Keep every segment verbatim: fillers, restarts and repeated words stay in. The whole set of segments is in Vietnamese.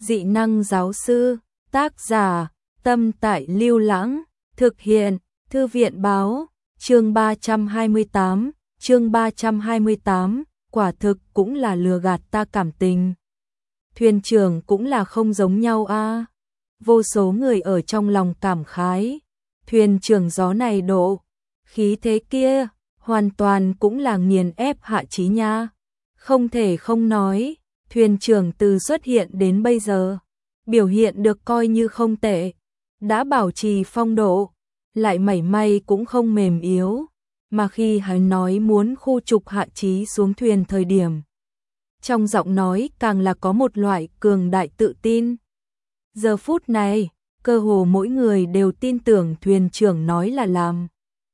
Dị năng giáo sư, tác giả, Tâm Tại Lưu Lãng, thực hiện, Thư viện báo, chương ba trăm hai mươi tám, chương ba trăm hai mươi tám, quả thực cũng là lừa gạt ta cảm tình. Thuyền trưởng cũng là không giống nhau a. À. Vô số người ở trong lòng cảm khái, thuyền trưởng gió này độ, khí thế kia, hoàn toàn cũng là nghiền ép Hạ Chí nha. Không thể không nói, thuyền trưởng từ xuất hiện đến bây giờ, biểu hiện được coi như không tệ, đã bảo trì phong độ, lại mảy may cũng không mềm yếu, mà khi hắn nói muốn khu trục Hạ Chí xuống thuyền thời điểm, trong giọng nói càng là có một loại cường đại tự tin. Giờ phút này, cơ hồ mỗi người đều tin tưởng thuyền trưởng nói là làm,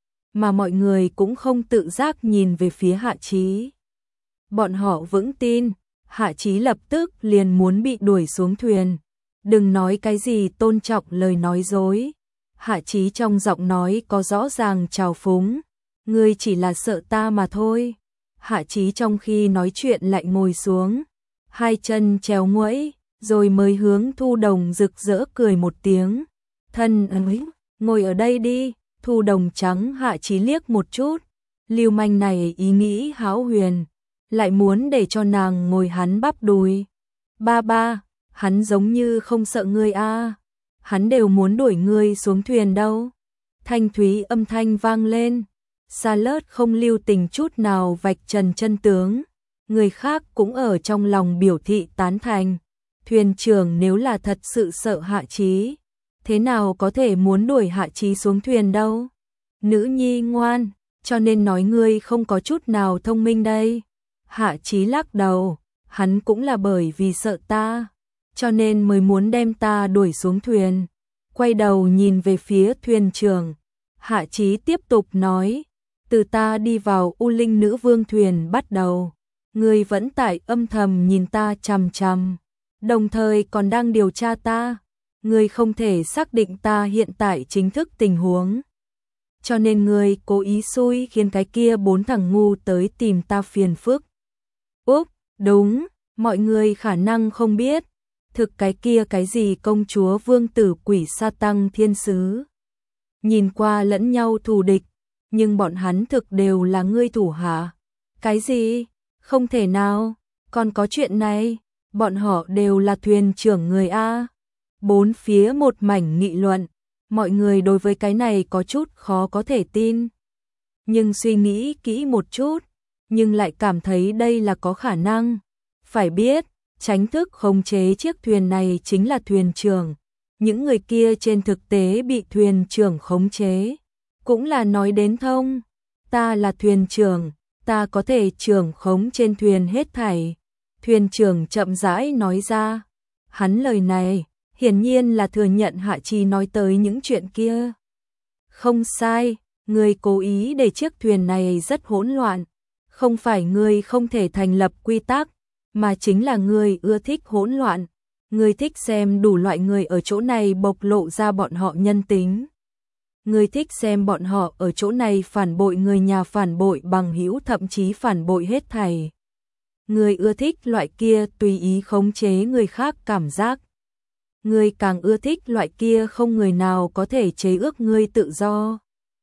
mà mọi người cũng không tự giác nhìn về phía Hạ Chí. Bọn họ vững tin, Hạ Chí lập tức liền muốn bị đuổi xuống thuyền. Đừng nói cái gì tôn trọng lời nói dối. Hạ Chí trong giọng nói có rõ ràng trào phúng. Ngươi chỉ là sợ ta mà thôi. Hạ Chí trong khi nói chuyện lại ngồi xuống, hai chân chéo nguẫy, rồi mới hướng Thu Đồng rực rỡ cười một tiếng. Thân ơi, ngồi ở đây đi. Thu Đồng trắng Hạ Chí liếc một chút. Lưu manh này ý nghĩ hão huyền, lại muốn để cho nàng ngồi hắn bắp đùi. Ba ba, hắn giống như không sợ ngươi a. À. Hắn đều muốn đuổi ngươi xuống thuyền đâu. Thanh thúy âm thanh vang lên. Charlotte không lưu tình chút nào vạch trần chân tướng. Người khác cũng ở trong lòng biểu thị tán thành. Thuyền trưởng nếu là thật sự sợ Hạ Chí, thế nào có thể muốn đuổi Hạ Chí xuống thuyền đâu. Nữ nhi ngoan, cho nên nói ngươi không có chút nào thông minh đây. Hạ Chí lắc đầu, hắn cũng là bởi vì sợ ta, cho nên mới muốn đem ta đuổi xuống thuyền. Quay đầu nhìn về phía thuyền trưởng, Hạ Chí tiếp tục nói, từ ta đi vào U Linh Nữ Vương thuyền bắt đầu, ngươi vẫn tại âm thầm nhìn ta chằm chằm, đồng thời còn đang điều tra ta, ngươi không thể xác định ta hiện tại chính thức tình huống. Cho nên ngươi cố ý xui khiến cái kia bốn thằng ngu tới tìm ta phiền phức. Úp, đúng, mọi người khả năng không biết, thực cái kia cái gì công chúa vương tử quỷ sa tăng thiên sứ. Nhìn qua lẫn nhau thù địch, nhưng bọn hắn thực đều là ngươi thủ hạ. Cái gì? Không thể nào, còn có chuyện này, bọn họ đều là thuyền trưởng người A. Bốn phía một mảnh nghị luận, mọi người đối với cái này có chút khó có thể tin. Nhưng suy nghĩ kỹ một chút, nhưng lại cảm thấy đây là có khả năng. Phải biết, chính thức khống chế chiếc thuyền này chính là thuyền trưởng. Những người kia trên thực tế bị thuyền trưởng khống chế, cũng là nói đến thông. Ta là thuyền trưởng, ta có thể trưởng khống trên thuyền hết thảy. Thuyền trưởng chậm rãi nói ra. Hắn lời này, hiển nhiên là thừa nhận Hạ Chí nói tới những chuyện kia. Không sai, ngươi cố ý để chiếc thuyền này rất hỗn loạn. Không phải ngươi không thể thành lập quy tắc, mà chính là ngươi ưa thích hỗn loạn. Ngươi thích xem đủ loại người ở chỗ này bộc lộ ra bọn họ nhân tính. Ngươi thích xem bọn họ ở chỗ này phản bội người nhà, phản bội bằng hữu, thậm chí phản bội hết thảy. Ngươi ưa thích loại kia tùy ý khống chế người khác cảm giác. Ngươi càng ưa thích loại kia không người nào có thể chế ước ngươi tự do.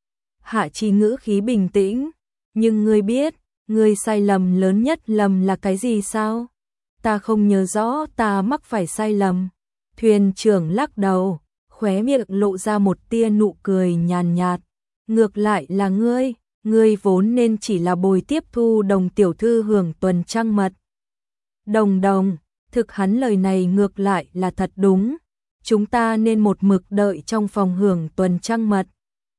Hạ Chí ngữ khí bình tĩnh, nhưng ngươi biết, ngươi sai lầm lớn nhất lầm là cái gì sao? Ta không nhớ rõ ta mắc phải sai lầm. Thuyền trưởng lắc đầu, khóe miệng lộ ra một tia nụ cười nhàn nhạt. Ngược lại là ngươi, ngươi vốn nên chỉ là bồi tiếp Thu Đồng tiểu thư hưởng tuần trăng mật. Đồng đồng, thực hắn lời này ngược lại là thật đúng. Chúng ta nên một mực đợi trong phòng hưởng tuần trăng mật.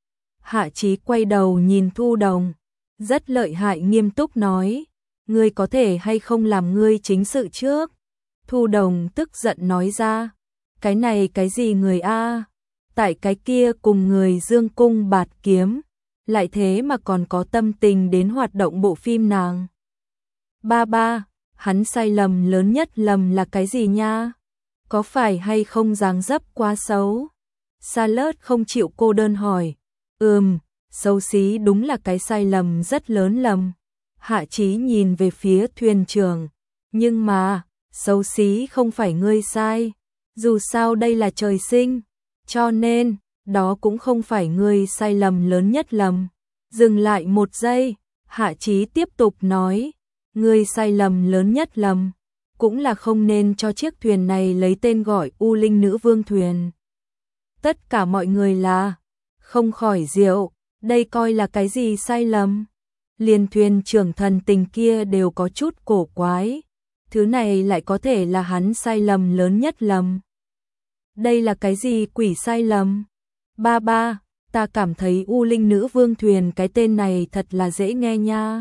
Hạ Chí quay đầu nhìn Thu Đồng, rất lợi hại nghiêm túc nói, ngươi có thể hay không làm ngươi chính sự trước. Thu Đồng tức giận nói ra, cái này cái gì người a? Tại cái kia cùng người dương cung bạt kiếm, lại thế mà còn có tâm tình đến hoạt động bộ phim nàng. Ba ba, hắn sai lầm lớn nhất lầm là cái gì nha? Có phải hay không dáng dấp quá xấu? Charlotte không chịu cô đơn hỏi. Ừm, xấu xí đúng là cái sai lầm rất lớn lầm. Hạ Chí nhìn về phía thuyền trưởng. Nhưng mà, xấu xí không phải ngươi sai, dù sao đây là trời sinh, cho nên, đó cũng không phải ngươi sai lầm lớn nhất lầm. Dừng lại một giây, Hạ Chí tiếp tục nói, ngươi sai lầm lớn nhất lầm, cũng là không nên cho chiếc thuyền này lấy tên gọi U Linh Nữ Vương Thuyền. Tất cả mọi người là, không khỏi diệu, đây coi là cái gì sai lầm? Liền thuyền trưởng thần tình kia đều có chút cổ quái, thứ này lại có thể là hắn sai lầm lớn nhất lầm. Đây là cái gì quỷ sai lầm? Ba ba, ta cảm thấy U Linh Nữ Vương Thuyền cái tên này thật là dễ nghe nha.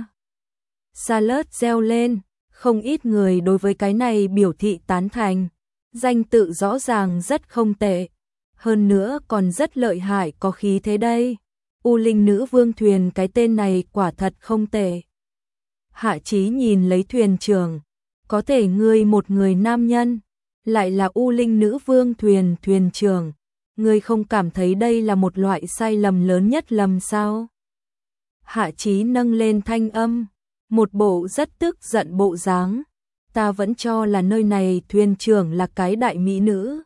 Salad reo lên, không ít người đối với cái này biểu thị tán thành, danh tự rõ ràng rất không tệ, hơn nữa còn rất lợi hại có khí thế đây. U Linh Nữ Vương Thuyền cái tên này quả thật không tệ. Hạ Chí nhìn lấy thuyền trưởng, có thể ngươi một người nam nhân, lại là U Linh Nữ Vương Thuyền thuyền trưởng, ngươi không cảm thấy đây là một loại sai lầm lớn nhất lầm sao? Hạ Chí nâng lên thanh âm, một bộ rất tức giận bộ dáng, ta vẫn cho là nơi này thuyền trưởng là cái đại mỹ nữ,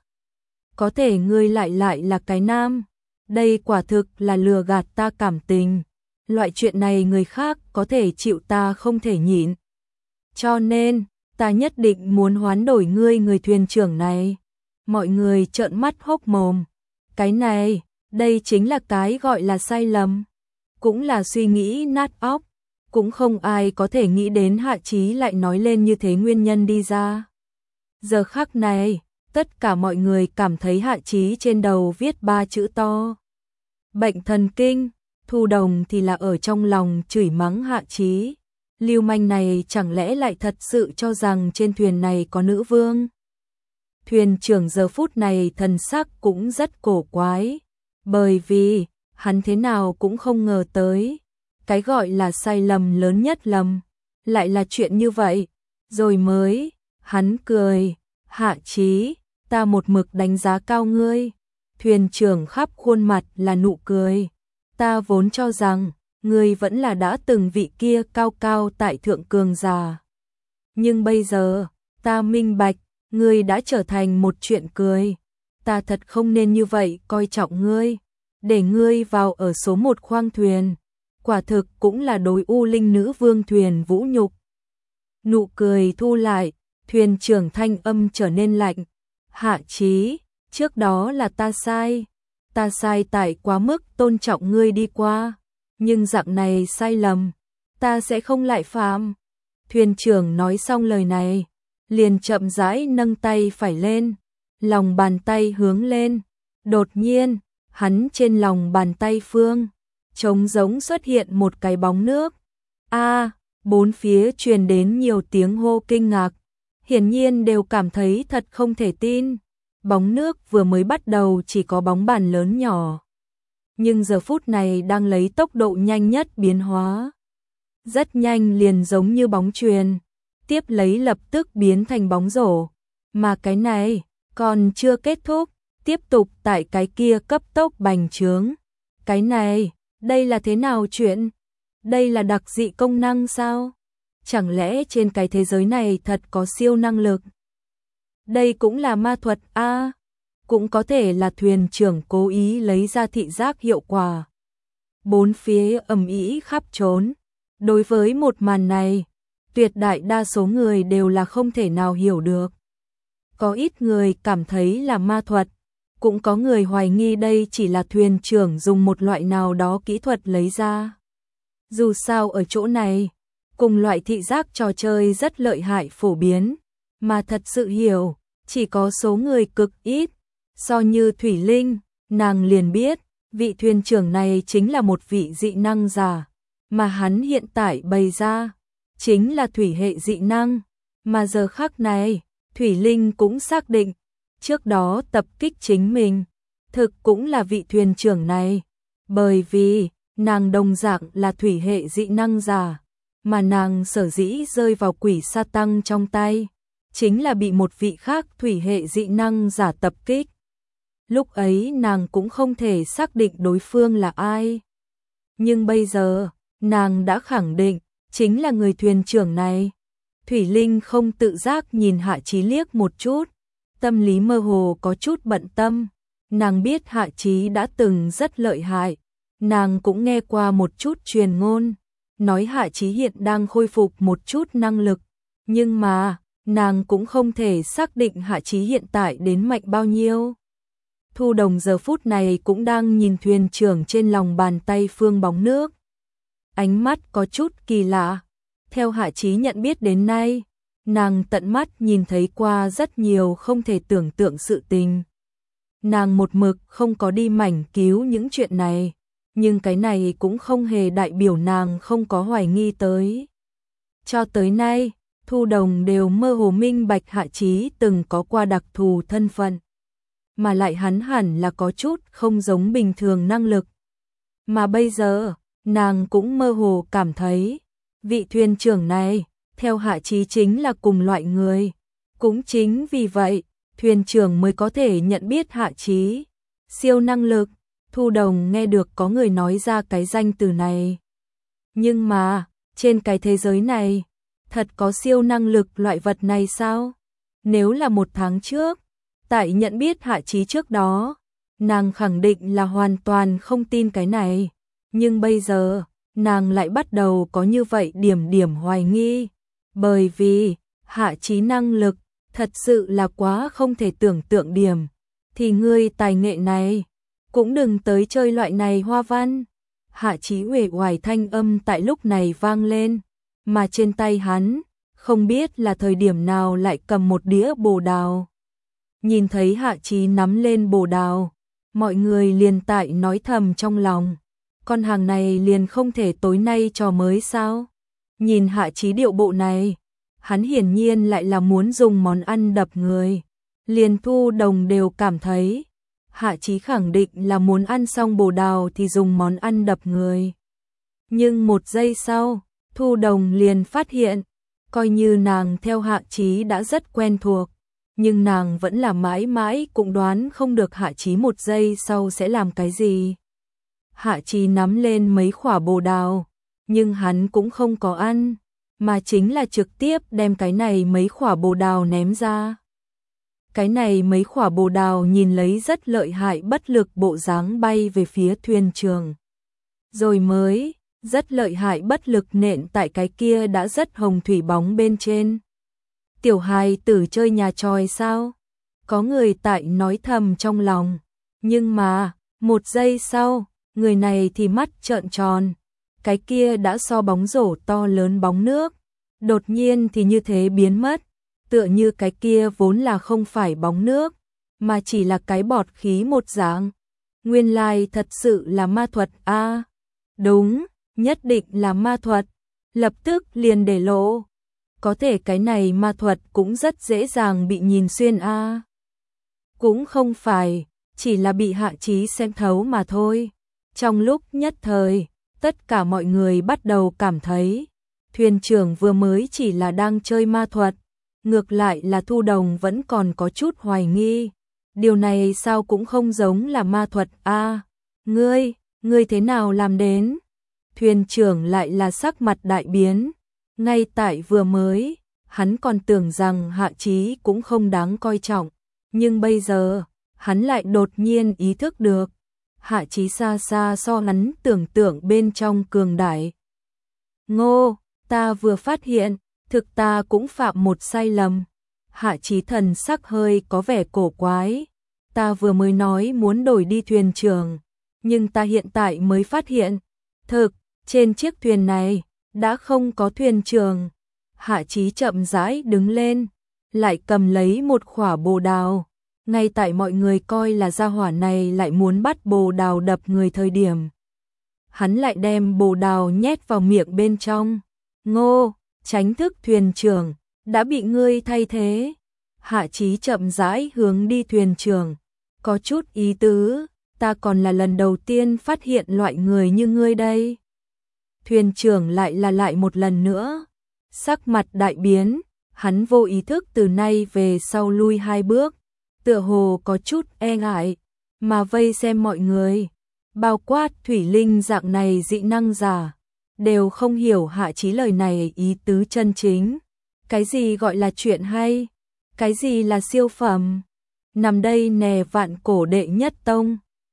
có thể ngươi lại lại là cái nam. Đây quả thực là lừa gạt ta cảm tình, loại chuyện này người khác có thể chịu ta không thể nhịn. Cho nên, ta nhất định muốn hoán đổi ngươi người thuyền trưởng này. Mọi người trợn mắt hốc mồm. Cái này, đây chính là cái gọi là sai lầm. Cũng là suy nghĩ nát óc. Cũng không ai có thể nghĩ đến Hạ Chí lại nói lên như thế nguyên nhân đi ra. Giờ khắc này, tất cả mọi người cảm thấy Hạ Chí trên đầu viết ba chữ to. Bệnh thần kinh, Thu Đồng thì là ở trong lòng chửi mắng Hạ Chí. Lưu manh này chẳng lẽ lại thật sự cho rằng trên thuyền này có nữ vương? Thuyền trưởng giờ phút này thần sắc cũng rất cổ quái, bởi vì hắn thế nào cũng không ngờ tới, cái gọi là sai lầm lớn nhất lầm, lại là chuyện như vậy, rồi mới, hắn cười, Hạ Chí, ta một mực đánh giá cao ngươi. Thuyền trưởng khắp khuôn mặt là nụ cười, ta vốn cho rằng, ngươi vẫn là đã từng vị kia cao cao tại thượng cường giả. Nhưng bây giờ, ta minh bạch, ngươi đã trở thành một chuyện cười, ta thật không nên như vậy coi trọng ngươi, để ngươi vào ở số một khoang thuyền, quả thực cũng là đối U Linh Nữ Vương Thuyền vũ nhục. Nụ cười thu lại, thuyền trưởng thanh âm trở nên lạnh, Hạ Chí, trước đó là ta sai, ta sai tại quá mức tôn trọng ngươi đi qua, nhưng dạng này sai lầm, ta sẽ không lại phạm. Thuyền trưởng nói xong lời này, liền chậm rãi nâng tay phải lên, lòng bàn tay hướng lên, đột nhiên, hắn trên lòng bàn tay phương, trống giống xuất hiện một cái bóng nước. A, bốn phía truyền đến nhiều tiếng hô kinh ngạc, hiển nhiên đều cảm thấy thật không thể tin. Bóng nước vừa mới bắt đầu chỉ có bóng bàn lớn nhỏ, nhưng giờ phút này đang lấy tốc độ nhanh nhất biến hóa. Rất nhanh liền giống như bóng chuyền, tiếp lấy lập tức biến thành bóng rổ, mà cái này còn chưa kết thúc, tiếp tục tại cái kia cấp tốc bành trướng. Cái này, đây là thế nào chuyện? Đây là đặc dị công năng sao? Chẳng lẽ trên cái thế giới này thật có siêu năng lực? Đây cũng là ma thuật a, à, cũng có thể là thuyền trưởng cố ý lấy ra thị giác hiệu quả. Bốn phía ầm ĩ khắp trốn. Đối với một màn này, tuyệt đại đa số người đều là không thể nào hiểu được. Có ít người cảm thấy là ma thuật, cũng có người hoài nghi đây chỉ là thuyền trưởng dùng một loại nào đó kỹ thuật lấy ra. Dù sao ở chỗ này, cùng loại thị giác trò chơi rất lợi hại phổ biến, mà thật sự hiểu, chỉ có số người cực ít. So như Thủy Linh, nàng liền biết, vị thuyền trưởng này chính là một vị dị năng giả, mà hắn hiện tại bày ra, chính là thủy hệ dị năng, mà giờ khắc này, Thủy Linh cũng xác định, trước đó tập kích chính mình, thực cũng là vị thuyền trưởng này, bởi vì, nàng đồng dạng là thủy hệ dị năng giả, mà nàng sở dĩ rơi vào quỷ sa tăng trong tay, chính là bị một vị khác thủy hệ dị năng giả tập kích. Lúc ấy nàng cũng không thể xác định đối phương là ai. Nhưng bây giờ, nàng đã khẳng định, chính là người thuyền trưởng này. Thủy Linh không tự giác nhìn Hạ Chí liếc một chút, tâm lý mơ hồ có chút bận tâm. Nàng biết Hạ Chí đã từng rất lợi hại, nàng cũng nghe qua một chút truyền ngôn, nói Hạ Chí hiện đang khôi phục một chút năng lực, nhưng mà, nàng cũng không thể xác định Hạ Chí hiện tại đến mạnh bao nhiêu. Thu Đồng giờ phút này cũng đang nhìn thuyền trưởng trên lòng bàn tay phương bóng nước. Ánh mắt có chút kỳ lạ. Theo Hạ Chí nhận biết đến nay, nàng tận mắt nhìn thấy qua rất nhiều không thể tưởng tượng sự tình. Nàng một mực không có đi mảnh cứu những chuyện này, nhưng cái này cũng không hề đại biểu nàng không có hoài nghi tới. Cho tới nay, Thu Đồng đều mơ hồ minh bạch Hạ Chí từng có qua đặc thù thân phận, mà lại hắn hẳn là có chút không giống bình thường năng lực. Mà bây giờ, nàng cũng mơ hồ cảm thấy, vị thuyền trưởng này, theo Hạ Chí chính là cùng loại người. Cũng chính vì vậy, thuyền trưởng mới có thể nhận biết Hạ Chí. Siêu năng lực, Thu Đồng nghe được có người nói ra cái danh từ này. Nhưng mà, trên cái thế giới này, thật có siêu năng lực loại vật này sao? Nếu là một tháng trước, tại nhận biết Hạ Chí trước đó, nàng khẳng định là hoàn toàn không tin cái này. Nhưng bây giờ, nàng lại bắt đầu có như vậy điểm điểm hoài nghi. Bởi vì, Hạ Chí năng lực, thật sự là quá không thể tưởng tượng điểm. Thì ngươi tài nghệ này, cũng đừng tới chơi loại này hoa văn. Hạ Chí uể oải thanh âm tại lúc này vang lên, mà trên tay hắn, không biết là thời điểm nào lại cầm một đĩa bồ đào. Nhìn thấy Hạ Chí nắm lên bồ đào, mọi người liền tại nói thầm trong lòng, con hàng này liền không thể tối nay trò mới sao? Nhìn Hạ Chí điệu bộ này, hắn hiển nhiên lại là muốn dùng món ăn đập người. Liền Thu Đồng đều cảm thấy, Hạ Chí khẳng định là muốn ăn xong bồ đào thì dùng món ăn đập người. Nhưng một giây sau, Thu Đồng liền phát hiện, coi như nàng theo Hạ Chí đã rất quen thuộc, nhưng nàng vẫn là mãi mãi cũng đoán không được Hạ Chí một giây sau sẽ làm cái gì. Hạ Chí nắm lên mấy quả bồ đào, nhưng hắn cũng không có ăn, mà chính là trực tiếp đem cái này mấy quả bồ đào ném ra. Cái này mấy quả bồ đào nhìn lấy rất lợi hại bất lực bộ dáng bay về phía thuyền trưởng. Rồi mới, rất lợi hại bất lực nện tại cái kia đã rất hồng thủy bóng bên trên. Tiểu hài tử chơi nhà tròi sao? Có người tại nói thầm trong lòng. Nhưng mà, một giây sau, người này thì mắt trợn tròn. Cái kia đã so bóng rổ to lớn bóng nước. Đột nhiên thì như thế biến mất. Tựa như cái kia vốn là không phải bóng nước, mà chỉ là cái bọt khí một dạng. Nguyên lai thật sự là ma thuật a. À, đúng, nhất định là ma thuật. Lập tức liền để lộ. Có thể cái này ma thuật cũng rất dễ dàng bị nhìn xuyên a. À, cũng không phải, chỉ là bị Hạ Chí xem thấu mà thôi. Trong lúc nhất thời, tất cả mọi người bắt đầu cảm thấy, thuyền trưởng vừa mới chỉ là đang chơi ma thuật. Ngược lại là Thu Đồng vẫn còn có chút hoài nghi. Điều này sao cũng không giống là ma thuật a. À, ngươi, ngươi thế nào làm đến? Thuyền trưởng lại là sắc mặt đại biến. Ngay tại vừa mới, hắn còn tưởng rằng Hạ Chí cũng không đáng coi trọng. Nhưng bây giờ, hắn lại đột nhiên ý thức được. Hạ Chí xa xa so hắn tưởng tượng bên trong cường đại. Ngô, ta vừa phát hiện, thực ta cũng phạm một sai lầm. Hạ Chí thần sắc hơi có vẻ cổ quái. Ta vừa mới nói muốn đổi đi thuyền trưởng, nhưng ta hiện tại mới phát hiện, thực, trên chiếc thuyền này, đã không có thuyền trưởng. Hạ Chí chậm rãi đứng lên, lại cầm lấy một quả bồ đào. Ngay tại mọi người coi là gia hỏa này lại muốn bắt bồ đào đập người thời điểm. Hắn lại đem bồ đào nhét vào miệng bên trong. Ngô, tránh thức thuyền trưởng, đã bị ngươi thay thế. Hạ Chí chậm rãi hướng đi thuyền trưởng. Có chút ý tứ, ta còn là lần đầu tiên phát hiện loại người như ngươi đây. Thuyền trưởng lại là lại một lần nữa. Sắc mặt đại biến, hắn vô ý thức từ nay về sau lui hai bước. Tựa hồ có chút e ngại, mà vây xem mọi người. Bao quát Thủy Linh dạng này dị năng giả, đều không hiểu Hạ Chí lời này ý tứ chân chính. Cái gì gọi là chuyện hay? Cái gì là siêu phẩm? Nằm đây nè vạn cổ đệ nhất tông.